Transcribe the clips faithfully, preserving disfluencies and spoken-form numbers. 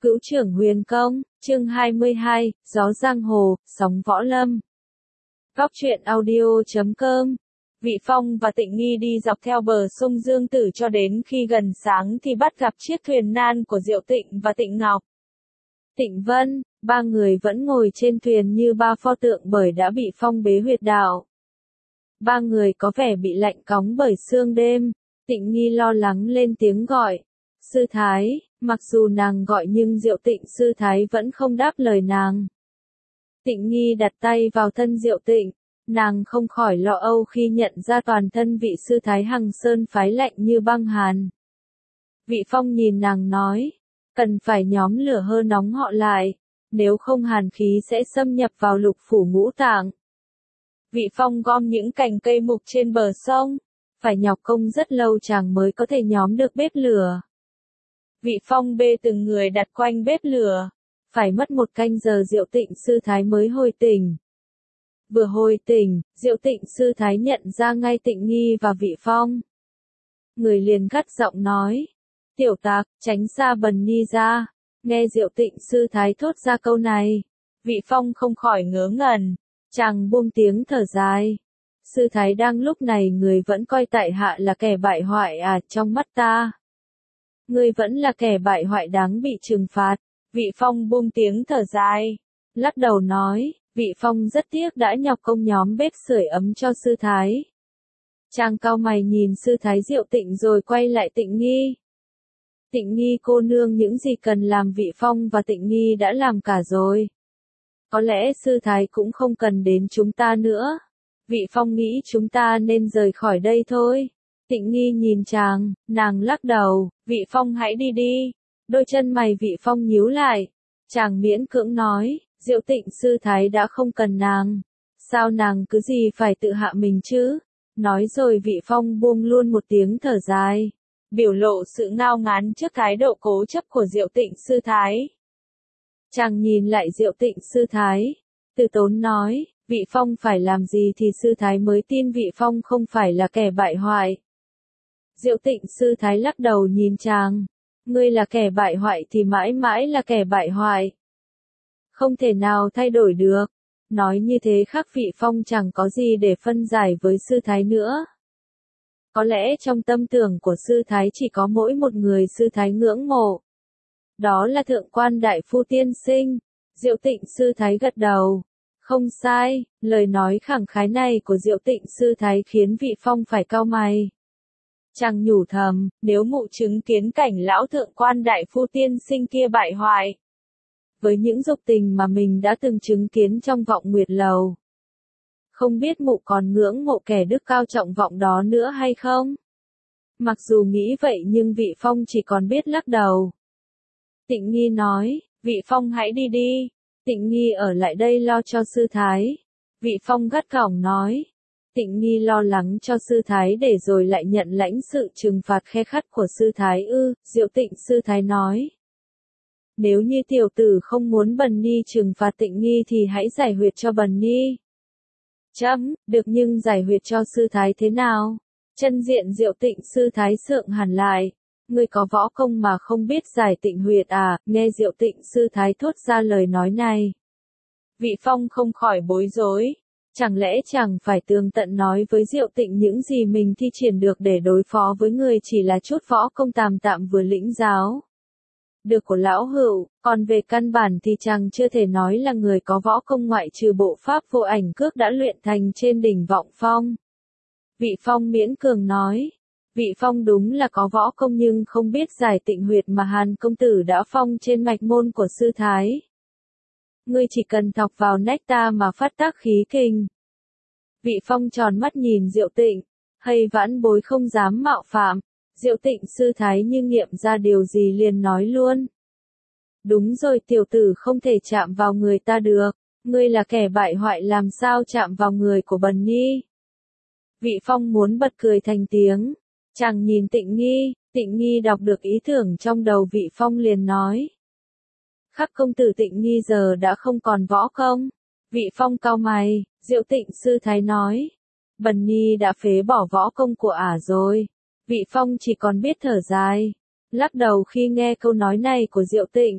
Cữu trưởng huyền công, chương hai mươi hai, gió giang hồ, sóng võ lâm. Góc truyện audio chấm com. Vị Phong và Tịnh Nghi đi dọc theo bờ sông Dương Tử cho đến khi gần sáng thì bắt gặp chiếc thuyền nan của Diệu Tịnh và Tịnh Ngọc. Tịnh Vân, ba người vẫn ngồi trên thuyền như ba pho tượng bởi đã bị phong bế huyệt đạo. Ba người có vẻ bị lạnh cóng bởi sương đêm. Tịnh Nghi lo lắng lên tiếng gọi. Sư Thái, mặc dù nàng gọi nhưng Diệu Tịnh Sư Thái vẫn không đáp lời nàng. Tịnh Nghi đặt tay vào thân Diệu Tịnh, nàng không khỏi lo âu khi nhận ra toàn thân vị Sư Thái Hằng Sơn phái lạnh như băng hàn. Vị Phong nhìn nàng nói, cần phải nhóm lửa hơ nóng họ lại, nếu không hàn khí sẽ xâm nhập vào lục phủ ngũ tạng. Vị Phong gom những cành cây mục trên bờ sông, phải nhọc công rất lâu chàng mới có thể nhóm được bếp lửa. Vị Phong bê từng người đặt quanh bếp lửa, phải mất một canh giờ Diệu Tịnh Sư Thái mới hồi tỉnh. Vừa hồi tỉnh, Diệu Tịnh Sư Thái nhận ra ngay Tịnh Nghi và Vị Phong. Người liền gắt giọng nói, tiểu tặc, tránh xa Bần Ni ra. Nghe Diệu Tịnh Sư Thái thốt ra câu này, Vị Phong không khỏi ngớ ngẩn, chàng buông tiếng thở dài. Sư Thái đang lúc này người vẫn coi tại hạ là kẻ bại hoại à, trong mắt ta. Ngươi vẫn là kẻ bại hoại đáng bị trừng phạt. Vị Phong buông tiếng thở dài, lắc đầu nói, Vị Phong rất tiếc đã nhọc công nhóm bếp sưởi ấm cho Sư Thái. Chàng cau mày nhìn Sư Thái Diệu Tịnh rồi quay lại Tịnh Nghi. Tịnh Nghi cô nương, những gì cần làm Vị Phong và Tịnh Nghi đã làm cả rồi. Có lẽ Sư Thái cũng không cần đến chúng ta nữa. Vị Phong nghĩ chúng ta nên rời khỏi đây thôi. Tịnh Nghi nhìn chàng, nàng lắc đầu, Vị Phong hãy đi đi. Đôi chân mày Vị Phong nhíu lại. Chàng miễn cưỡng nói, Diệu Tịnh Sư Thái đã không cần nàng. Sao nàng cứ gì phải tự hạ mình chứ? Nói rồi Vị Phong buông luôn một tiếng thở dài, biểu lộ sự ngao ngán trước thái độ cố chấp của Diệu Tịnh Sư Thái. Chàng nhìn lại Diệu Tịnh Sư Thái, từ tốn nói, Vị Phong phải làm gì thì Sư Thái mới tin Vị Phong không phải là kẻ bại hoại. Diệu Tịnh Sư Thái lắc đầu nhìn chàng, ngươi là kẻ bại hoại thì mãi mãi là kẻ bại hoại. Không thể nào thay đổi được. Nói như thế khác Vị Phong chẳng có gì để phân giải với Sư Thái nữa. Có lẽ trong tâm tưởng của Sư Thái chỉ có mỗi một người Sư Thái ngưỡng mộ. Đó là Thượng Quan Đại Phu Tiên Sinh. Diệu Tịnh Sư Thái gật đầu. Không sai, lời nói khẳng khái này của Diệu Tịnh Sư Thái khiến Vị Phong phải cau mày. Chàng nhủ thầm, nếu mụ chứng kiến cảnh lão Thượng Quan Đại Phu Tiên Sinh kia bại hoại. Với những dục tình mà mình đã từng chứng kiến trong Vọng Nguyệt Lầu. Không biết mụ còn ngưỡng mộ kẻ đức cao trọng vọng đó nữa hay không? Mặc dù nghĩ vậy nhưng Vị Phong chỉ còn biết lắc đầu. Tịnh Nghi nói, Vị Phong hãy đi đi. Tịnh Nghi ở lại đây lo cho Sư Thái. Vị Phong gắt gỏng nói. Tịnh Nghi lo lắng cho Sư Thái để rồi lại nhận lãnh sự trừng phạt khe khắt của Sư Thái ư, Diệu Tịnh Sư Thái nói. Nếu như tiểu tử không muốn Bần Ni trừng phạt Tịnh Nghi thì hãy giải huyệt cho Bần Ni. Chấm, được nhưng giải huyệt cho Sư Thái thế nào? Chân diện Diệu Tịnh Sư Thái sượng hẳn lại. Ngươi có võ công mà không biết giải tịnh huyệt à? Nghe Diệu Tịnh Sư Thái thốt ra lời nói này. Vị Phong không khỏi bối rối. Chẳng lẽ chẳng phải tường tận nói với Diệu Tịnh những gì mình thi triển được để đối phó với người chỉ là chút võ công tàm tạm vừa lĩnh giáo. Được của lão hữu, còn về căn bản thì chàng chưa thể nói là người có võ công ngoại trừ bộ pháp vô ảnh cước đã luyện thành trên đỉnh Vọng Phong. Vị Phong miễn cường nói, Vị Phong đúng là có võ công nhưng không biết giải tịnh huyệt mà Hàn công tử đã phong trên mạch môn của Sư Thái. Ngươi chỉ cần thọc vào nách ta mà phát tác khí kinh. Vị Phong tròn mắt nhìn Diệu Tịnh, hay vãn bối không dám mạo phạm. Diệu Tịnh Sư Thái như nghiệm ra điều gì liền nói luôn. Đúng rồi, tiểu tử không thể chạm vào người ta được. Ngươi là kẻ bại hoại làm sao chạm vào người của Bần Ni. Vị Phong muốn bật cười thành tiếng. Chàng nhìn Tịnh Nghi, Tịnh Nghi đọc được ý tưởng trong đầu Vị Phong liền nói. Khắc công tử Tịnh Nghi giờ đã không còn võ công. Vị Phong cau mày, Diệu Tịnh Sư Thái nói. Bần Ni đã phế bỏ võ công của ả rồi. Vị Phong chỉ còn biết thở dài, lắc đầu khi nghe câu nói này của Diệu Tịnh.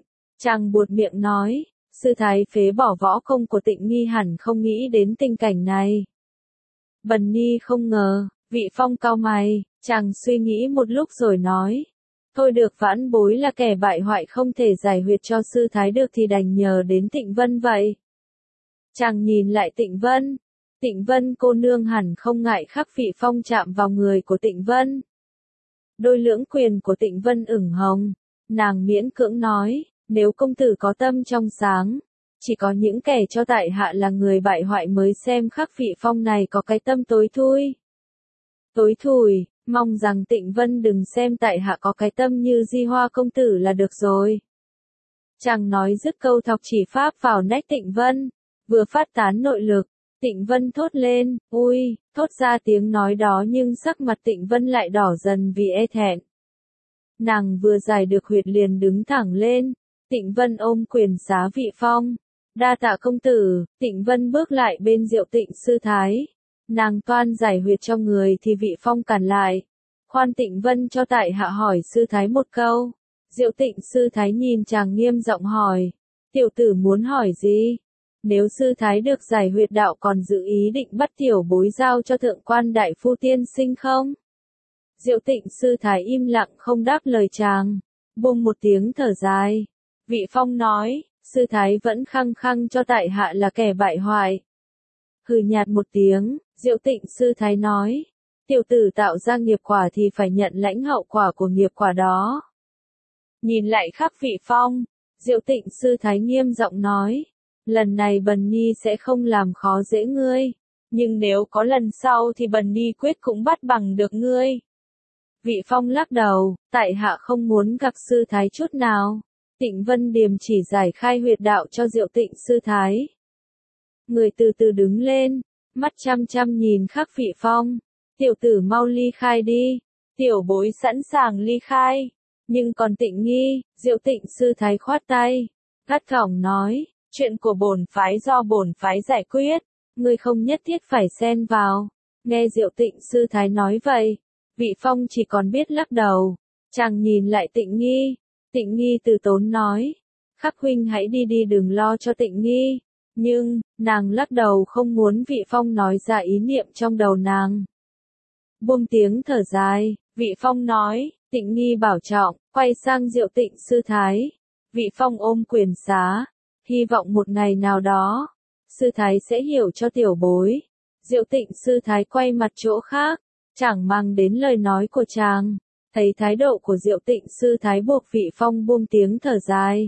Chàng buột miệng nói, sư thái phế bỏ võ công của Tịnh Nghi hẳn không nghĩ đến tình cảnh này. Bần Ni không ngờ, Vị Phong cau mày, chàng suy nghĩ một lúc rồi nói. Thôi được, vãn bối là kẻ bại hoại không thể giải huyệt cho sư thái được thì đành nhờ đến Tịnh Vân vậy. Chàng nhìn lại Tịnh Vân. Tịnh Vân cô nương hẳn không ngại khắc Vị Phong chạm vào người của Tịnh Vân. Đôi lưỡng quyền của Tịnh Vân ửng hồng. Nàng miễn cưỡng nói, nếu công tử có tâm trong sáng, chỉ có những kẻ cho tại hạ là người bại hoại mới xem khắc Vị Phong này có cái tâm tối thui. Tối thùi, mong rằng Tịnh Vân đừng xem tại hạ có cái tâm như Di Hoa công tử là được rồi. Chàng nói dứt câu thọc chỉ pháp vào nách Tịnh Vân, vừa phát tán nội lực, Tịnh Vân thốt lên, ui, thốt ra tiếng nói đó nhưng sắc mặt Tịnh Vân lại đỏ dần vì e thẹn. Nàng vừa giải được huyệt liền đứng thẳng lên, Tịnh Vân ôm quyền xá Vị Phong. Đa tạ công tử, Tịnh Vân bước lại bên Diệu Tịnh sư thái. Nàng toan giải huyệt cho người thì Vị Phong cản lại. Khoan Tịnh Vân cho tại hạ hỏi sư thái một câu. Diệu Tịnh sư thái nhìn chàng nghiêm giọng hỏi. Tiểu tử muốn hỏi gì? Nếu sư thái được giải huyệt đạo còn dự ý định bắt tiểu bối giao cho thượng quan đại phu tiên sinh không? Diệu Tịnh sư thái im lặng không đáp lời chàng. Bùng một tiếng thở dài. Vị Phong nói, sư thái vẫn khăng khăng cho tại hạ là kẻ bại hoại. Hừ nhạt một tiếng, Diệu Tịnh sư thái nói, tiểu tử tạo ra nghiệp quả thì phải nhận lãnh hậu quả của nghiệp quả đó. Nhìn lại khắc Vị Phong, Diệu Tịnh sư thái nghiêm giọng nói, lần này Bần Ni sẽ không làm khó dễ ngươi, nhưng nếu có lần sau thì Bần Ni quyết cũng bắt bằng được ngươi. Vị Phong lắc đầu, tại hạ không muốn gặp sư thái chút nào. Tịnh Vân điềm chỉ giải khai huyệt đạo cho Diệu Tịnh sư thái. Người từ từ đứng lên, mắt chăm chăm nhìn khắc Vị Phong. Tiểu tử mau ly khai đi. Tiểu bối sẵn sàng ly khai. Nhưng còn Tịnh Nghi, Diệu Tịnh sư thái khoát tay. Gắt gỏng nói, chuyện của bổn phái do bổn phái giải quyết. Ngươi không nhất thiết phải xen vào. Nghe Diệu Tịnh sư thái nói vậy, Vị Phong chỉ còn biết lắc đầu. Chàng nhìn lại Tịnh Nghi. Tịnh Nghi từ tốn nói, khắc huynh hãy đi đi đừng lo cho Tịnh Nghi. Nhưng, nàng lắc đầu không muốn Vị Phong nói ra ý niệm trong đầu nàng. Buông tiếng thở dài, Vị Phong nói, Tịnh Nghi bảo trọng, quay sang Diệu Tịnh sư thái. Vị Phong ôm quyền xá, hy vọng một ngày nào đó, sư thái sẽ hiểu cho tiểu bối. Diệu Tịnh sư thái quay mặt chỗ khác, chẳng mang đến lời nói của chàng. Thấy thái độ của Diệu Tịnh sư thái buộc Vị Phong buông tiếng thở dài.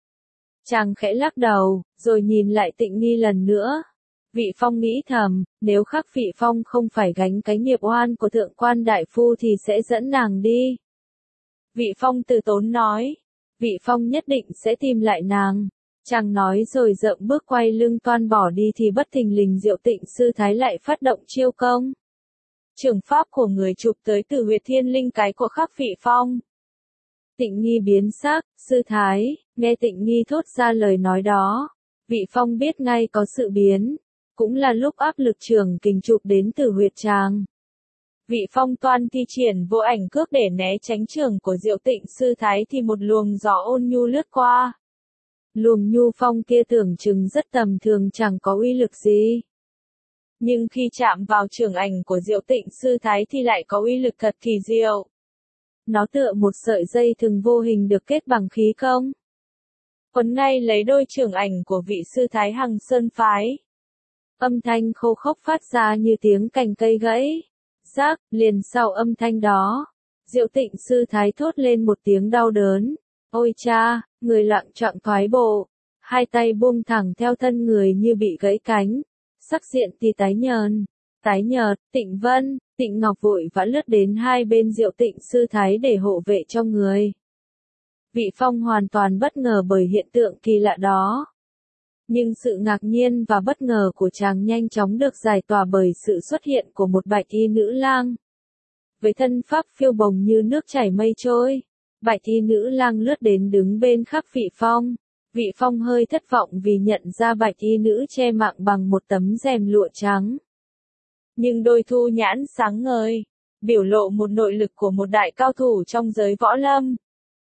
Chàng khẽ lắc đầu, rồi nhìn lại Tịnh Nghi lần nữa. Vị Phong nghĩ thầm, nếu khắc Vị Phong không phải gánh cái nghiệp oan của thượng quan đại phu thì sẽ dẫn nàng đi. Vị Phong từ tốn nói, Vị Phong nhất định sẽ tìm lại nàng. Chàng nói rồi dậm bước quay lưng toan bỏ đi thì bất thình lình Diệu Tịnh sư thái lại phát động chiêu công. Trường pháp của người chụp tới từ huyệt thiên linh cái của khắc Vị Phong. Tịnh Nghi biến sắc, sư thái, nghe Tịnh Nghi thốt ra lời nói đó. Vị Phong biết ngay có sự biến, cũng là lúc áp lực trường kình chụp đến từ huyệt chàng. Vị Phong toan thi triển vô ảnh cước để né tránh trường của Diệu Tịnh sư thái thì một luồng gió ôn nhu lướt qua. Luồng nhu phong kia tưởng chừng rất tầm thường chẳng có uy lực gì. Nhưng khi chạm vào trường ảnh của Diệu Tịnh sư thái thì lại có uy lực thật kỳ diệu. Nó tựa một sợi dây thừng vô hình được kết bằng khí công. Quấn ngay lấy đôi trường ảnh của vị sư thái Hằng Sơn phái. Âm thanh khô khốc phát ra như tiếng cành cây gãy. Rác, liền sau âm thanh đó, Diệu Tịnh sư thái thốt lên một tiếng đau đớn. Ôi cha, người loạng choạng thoái bộ, hai tay buông thẳng theo thân người như bị gãy cánh. Sắc diện thì tái nhờn, tái nhợt, Tịnh Vân, Tịnh Ngọc vội vã lướt đến hai bên Diệu Tịnh sư thái để hộ vệ cho người. Vị Phong hoàn toàn bất ngờ bởi hiện tượng kỳ lạ đó. Nhưng sự ngạc nhiên và bất ngờ của chàng nhanh chóng được giải tỏa bởi sự xuất hiện của một bạch y nữ lang. Với thân pháp phiêu bồng như nước chảy mây trôi, bạch y nữ lang lướt đến đứng bên khắc Vị Phong. Vị Phong hơi thất vọng vì nhận ra bạch y nữ che mạng bằng một tấm rèm lụa trắng. Nhưng đôi thu nhãn sáng ngời, biểu lộ một nội lực của một đại cao thủ trong giới võ lâm.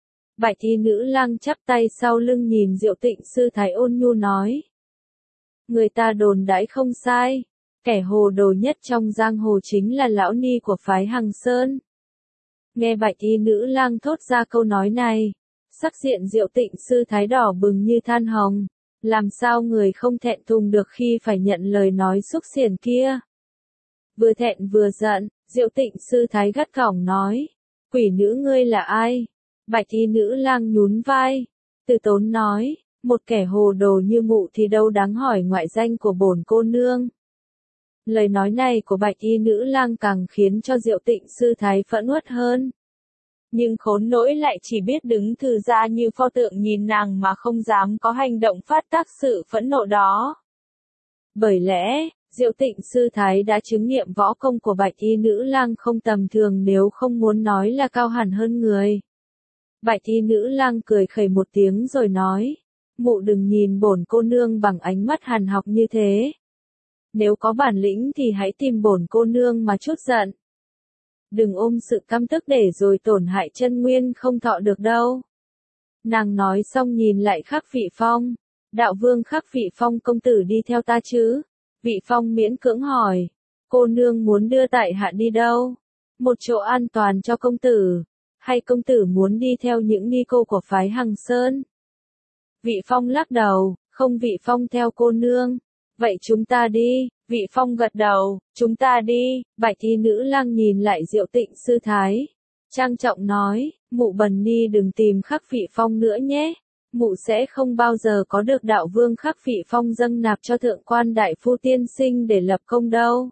Bạch y nữ lang chắp tay sau lưng nhìn Diệu Tịnh sư thái ôn nhu nói. Người ta đồn đãi không sai, kẻ hồ đồ nhất trong giang hồ chính là lão ni của phái Hằng Sơn. Nghe bạch y nữ lang thốt ra câu nói này, sắc diện Diệu Tịnh sư thái đỏ bừng như than hồng, làm sao người không thẹn thùng được khi phải nhận lời nói xúc xiển kia. Vừa thẹn vừa giận, Diệu Tịnh sư thái gắt gỏng nói, quỷ nữ ngươi là ai? Bạch y nữ lang nhún vai, từ tốn nói, một kẻ hồ đồ như mụ thì đâu đáng hỏi ngoại danh của bổn cô nương. Lời nói này của bạch y nữ lang càng khiến cho Diệu Tịnh sư thái phẫn uất hơn. Nhưng khốn nỗi lại chỉ biết đứng thư ra như pho tượng nhìn nàng mà không dám có hành động phát tác sự phẫn nộ đó. Bởi lẽ, Diệu Tịnh sư thái đã chứng nghiệm võ công của bạch y nữ lang không tầm thường nếu không muốn nói là cao hẳn hơn người. Bạch y nữ lang cười khẩy một tiếng rồi nói, mụ đừng nhìn bổn cô nương bằng ánh mắt hàn học như thế. Nếu có bản lĩnh thì hãy tìm bổn cô nương mà chút giận. Đừng ôm sự căm tức để rồi tổn hại chân nguyên không thọ được đâu. Nàng nói xong nhìn lại Khắc Vị Phong. Đạo vương Khắc Vị Phong công tử đi theo ta chứ? Vị Phong miễn cưỡng hỏi. Cô nương muốn đưa tại hạ đi đâu? Một chỗ an toàn cho công tử. Hay công tử muốn đi theo những ni cô của phái Hằng Sơn? Vị Phong lắc đầu, không. Vị Phong theo cô nương. Vậy chúng ta đi. Vị Phong gật đầu, chúng ta đi. Bạch y nữ lang nhìn lại Diệu Tịnh sư thái, trang trọng nói, mụ bần ni đừng tìm Khắc Vị Phong nữa nhé. Mụ sẽ không bao giờ có được đạo vương Khắc Vị Phong dâng nạp cho thượng quan đại phu tiên sinh để lập công đâu.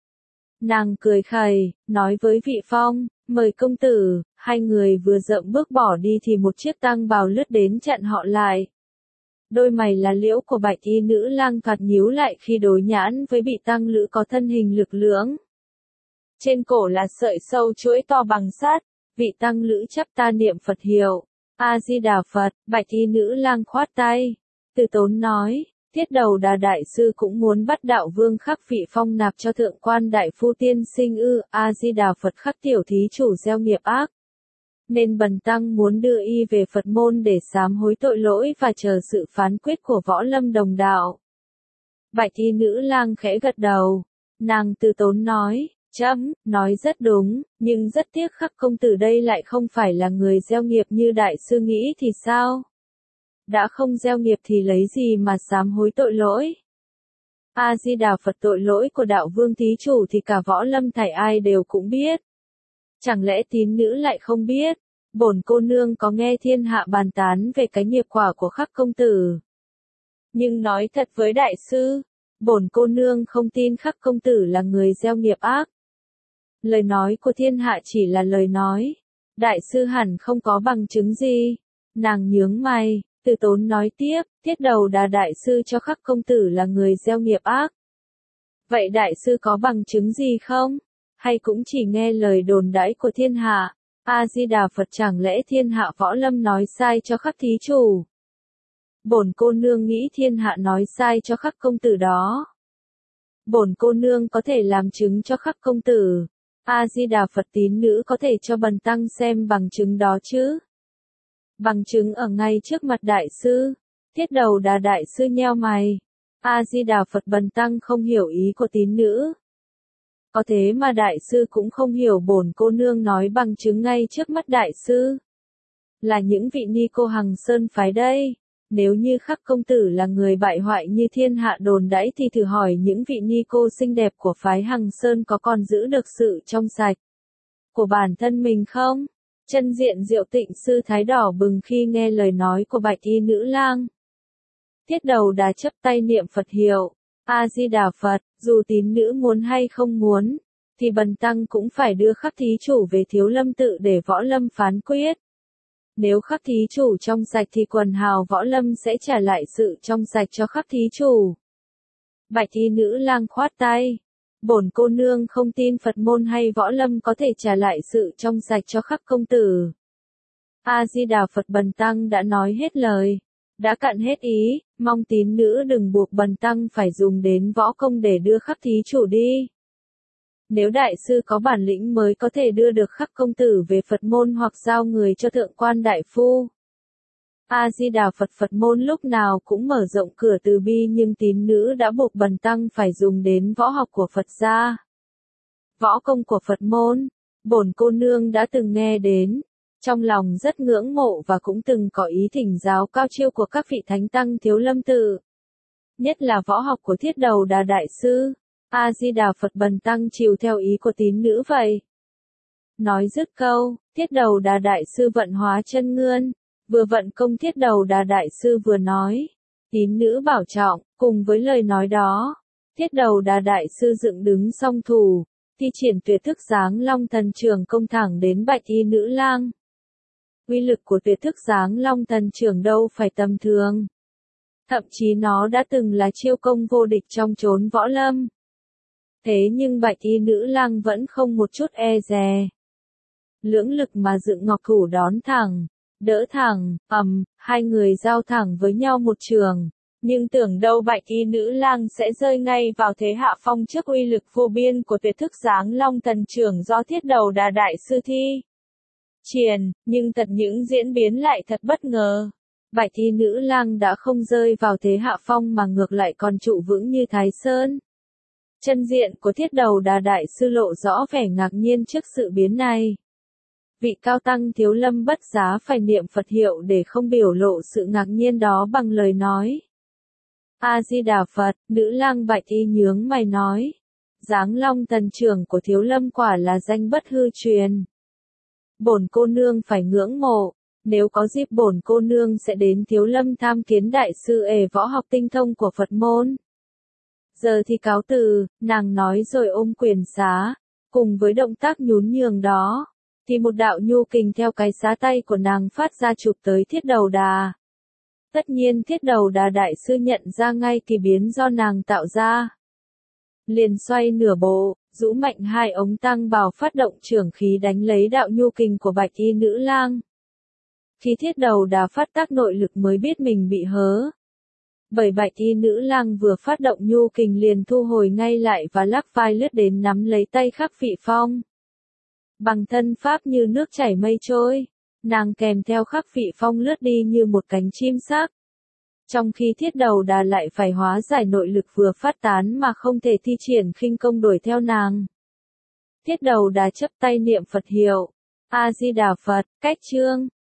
Nàng cười khẩy, nói với Vị Phong, mời công tử. Hai người vừa dậm bước bỏ đi thì một chiếc tang bào lướt đến chặn họ lại. Đôi mày là liễu của bạch y nữ lang thoạt nhíu lại khi đối nhãn với bị tăng lữ có thân hình lực lưỡng. Trên cổ là sợi sâu chuỗi to bằng sắt, vị tăng lữ chắp ta niệm Phật hiệu, A-di-đà Phật. Bạch y nữ lang khoát tay, từ tốn nói, Tiết Đầu Đà đại sư cũng muốn bắt đạo vương Khắc Vị Phong nạp cho thượng quan đại phu tiên sinh ư? A-di-đà Phật. Khắc tiểu thí chủ gieo nghiệp ác, nên bần tăng muốn đưa y về Phật môn để sám hối tội lỗi và chờ sự phán quyết của võ lâm đồng đạo. Bạch y nữ lang khẽ gật đầu, nàng từ tốn nói, chấm, nói rất đúng, nhưng rất tiếc Khắc công tử đây lại không phải là người gieo nghiệp như đại sư nghĩ thì sao? Đã không gieo nghiệp thì lấy gì mà sám hối tội lỗi? A-di-đà Phật. Tội lỗi của đạo vương thí chủ thì cả võ lâm thảy ai đều cũng biết. Chẳng lẽ tín nữ lại không biết? Bổn cô nương có nghe thiên hạ bàn tán về cái nghiệp quả của Khắc công tử. Nhưng nói thật với đại sư, bổn cô nương không tin Khắc công tử là người gieo nghiệp ác. Lời nói của thiên hạ chỉ là lời nói. Đại sư hẳn không có bằng chứng gì. Nàng nhướng mày, từ tốn nói tiếp, Tiết Đầu Đà đại sư cho Khắc công tử là người gieo nghiệp ác. Vậy đại sư có bằng chứng gì không? Hay cũng chỉ nghe lời đồn đãi của thiên hạ? A-di-đà Phật. Chẳng lẽ thiên hạ võ lâm nói sai cho Khắc thí chủ? Bổn cô nương nghĩ thiên hạ nói sai cho Khắc công tử đó. Bổn cô nương có thể làm chứng cho Khắc công tử. A-di-đà Phật. Tín nữ có thể cho bần tăng xem bằng chứng đó chứ? Bằng chứng ở ngay trước mặt đại sư. Tiết Đầu Đà đại sư nheo mày. A-di-đà Phật. Bần tăng không hiểu ý của tín nữ. Có thế mà đại sư cũng không hiểu bổn cô nương nói bằng chứng ngay trước mắt đại sư. Là những vị ni cô Hằng Sơn phái đây. Nếu như Khắc công tử là người bại hoại như thiên hạ đồn đãi thì thử hỏi những vị ni cô xinh đẹp của phái Hằng Sơn có còn giữ được sự trong sạch của bản thân mình không? Chân diện Diệu Tịnh sư thái đỏ bừng khi nghe lời nói của bạch y nữ lang. Tiết Đầu Đà chấp tay niệm Phật hiệu, A-di-đà Phật. Dù tín nữ muốn hay không muốn, thì bần tăng cũng phải đưa Khắc thí chủ về Thiếu Lâm tự để võ lâm phán quyết. Nếu Khắc thí chủ trong sạch thì quần hào võ lâm sẽ trả lại sự trong sạch cho Khắc thí chủ. Bạch y nữ lang khoát tay, bổn cô nương không tin Phật môn hay võ lâm có thể trả lại sự trong sạch cho Khắc công tử. A-di-đà Phật. Bần tăng đã nói hết lời, đã cạn hết ý, mong tín nữ đừng buộc bần tăng phải dùng đến võ công để đưa Khắc thí chủ đi. Nếu đại sư có bản lĩnh mới có thể đưa được Khắc công tử về Phật môn hoặc giao người cho thượng quan đại phu. A Di Đà Phật. Phật môn lúc nào cũng mở rộng cửa từ bi, nhưng tín nữ đã buộc bần tăng phải dùng đến võ học của Phật gia. Võ công của Phật môn, bổn cô nương đã từng nghe đến, trong lòng rất ngưỡng mộ và cũng từng có ý thỉnh giáo cao chiêu của các vị thánh tăng Thiếu Lâm tự. Nhất là võ học của Thiết Đầu Đà Đại Sư. A Di Đà Phật. Bần tăng chiều theo ý của tín nữ vậy. Nói dứt câu, Thiết Đầu Đà Đại Sư vận hóa chân ngươn, vừa vận công. Thiết Đầu Đà Đại Sư vừa nói, tín nữ bảo trọng. Cùng với lời nói đó, Thiết Đầu Đà Đại Sư dựng đứng song thủ, thi triển tuyệt thức Giáng Long Thần Chưởng công thẳng đến Bạch Y nữ lang. Uy lực của tuyệt thức Giáng Long Thần Chưởng đâu phải tầm thường. Thậm chí nó đã từng là chiêu công vô địch trong chốn võ lâm. Thế nhưng Bạch Y nữ lang vẫn không một chút e dè. Lưỡng lực mà dựng ngọc thủ đón thẳng, đỡ thẳng, ầm, hai người giao thẳng với nhau một trường. Nhưng tưởng đâu Bạch Y nữ lang sẽ rơi ngay vào thế hạ phong trước uy lực vô biên của tuyệt thức Giáng Long Thần Chưởng do Thiết Đầu Đà Đại Sư thi triển, nhưng thật những diễn biến lại thật bất ngờ. Bạch Y nữ lang đã không rơi vào thế hạ phong mà ngược lại còn trụ vững như Thái Sơn. Chân diện của Thiết Đầu Đà Đại Sư lộ rõ vẻ ngạc nhiên trước sự biến này. Vị cao tăng Thiếu Lâm bất giá phải niệm Phật hiệu để không biểu lộ sự ngạc nhiên đó bằng lời nói. A Di Đà Phật. Nữ lang Bạch Y nhướng mày nói, Giáng Long Thần Chưởng của Thiếu Lâm quả là danh bất hư truyền. Bổn cô nương phải ngưỡng mộ, nếu có dịp bổn cô nương sẽ đến Thiếu Lâm tham kiến đại sư ề võ học tinh thông của Phật môn. Giờ thì cáo từ. Nàng nói rồi ôm quyền xá, cùng với động tác nhún nhường đó, thì một đạo nhu kình theo cái xá tay của nàng phát ra chụp tới Thiết Đầu Đà. Tất nhiên Thiết Đầu Đà Đại Sư nhận ra ngay kỳ biến do nàng tạo ra. Liền xoay nửa bộ, rũ mạnh hai ống tăng bào phát động chưởng khí đánh lấy đạo nhu kình của Bạch Y nữ lang. Khi Thiết Đầu Đà phát tác nội lực mới biết mình bị hớ. Bởi Bạch Y nữ lang vừa phát động nhu kình liền thu hồi ngay lại và lắc vai lướt đến nắm lấy tay Khắc Phị Phong. Bằng thân pháp như nước chảy mây trôi, nàng kèm theo Khắc Phị Phong lướt đi như một cánh chim sắc. Trong khi Thiết Đầu Đà lại phải hóa giải nội lực vừa phát tán mà không thể thi triển khinh công đuổi theo nàng. Thiết Đầu Đà chắp tay niệm Phật hiệu. A Di Đà Phật. Cách chương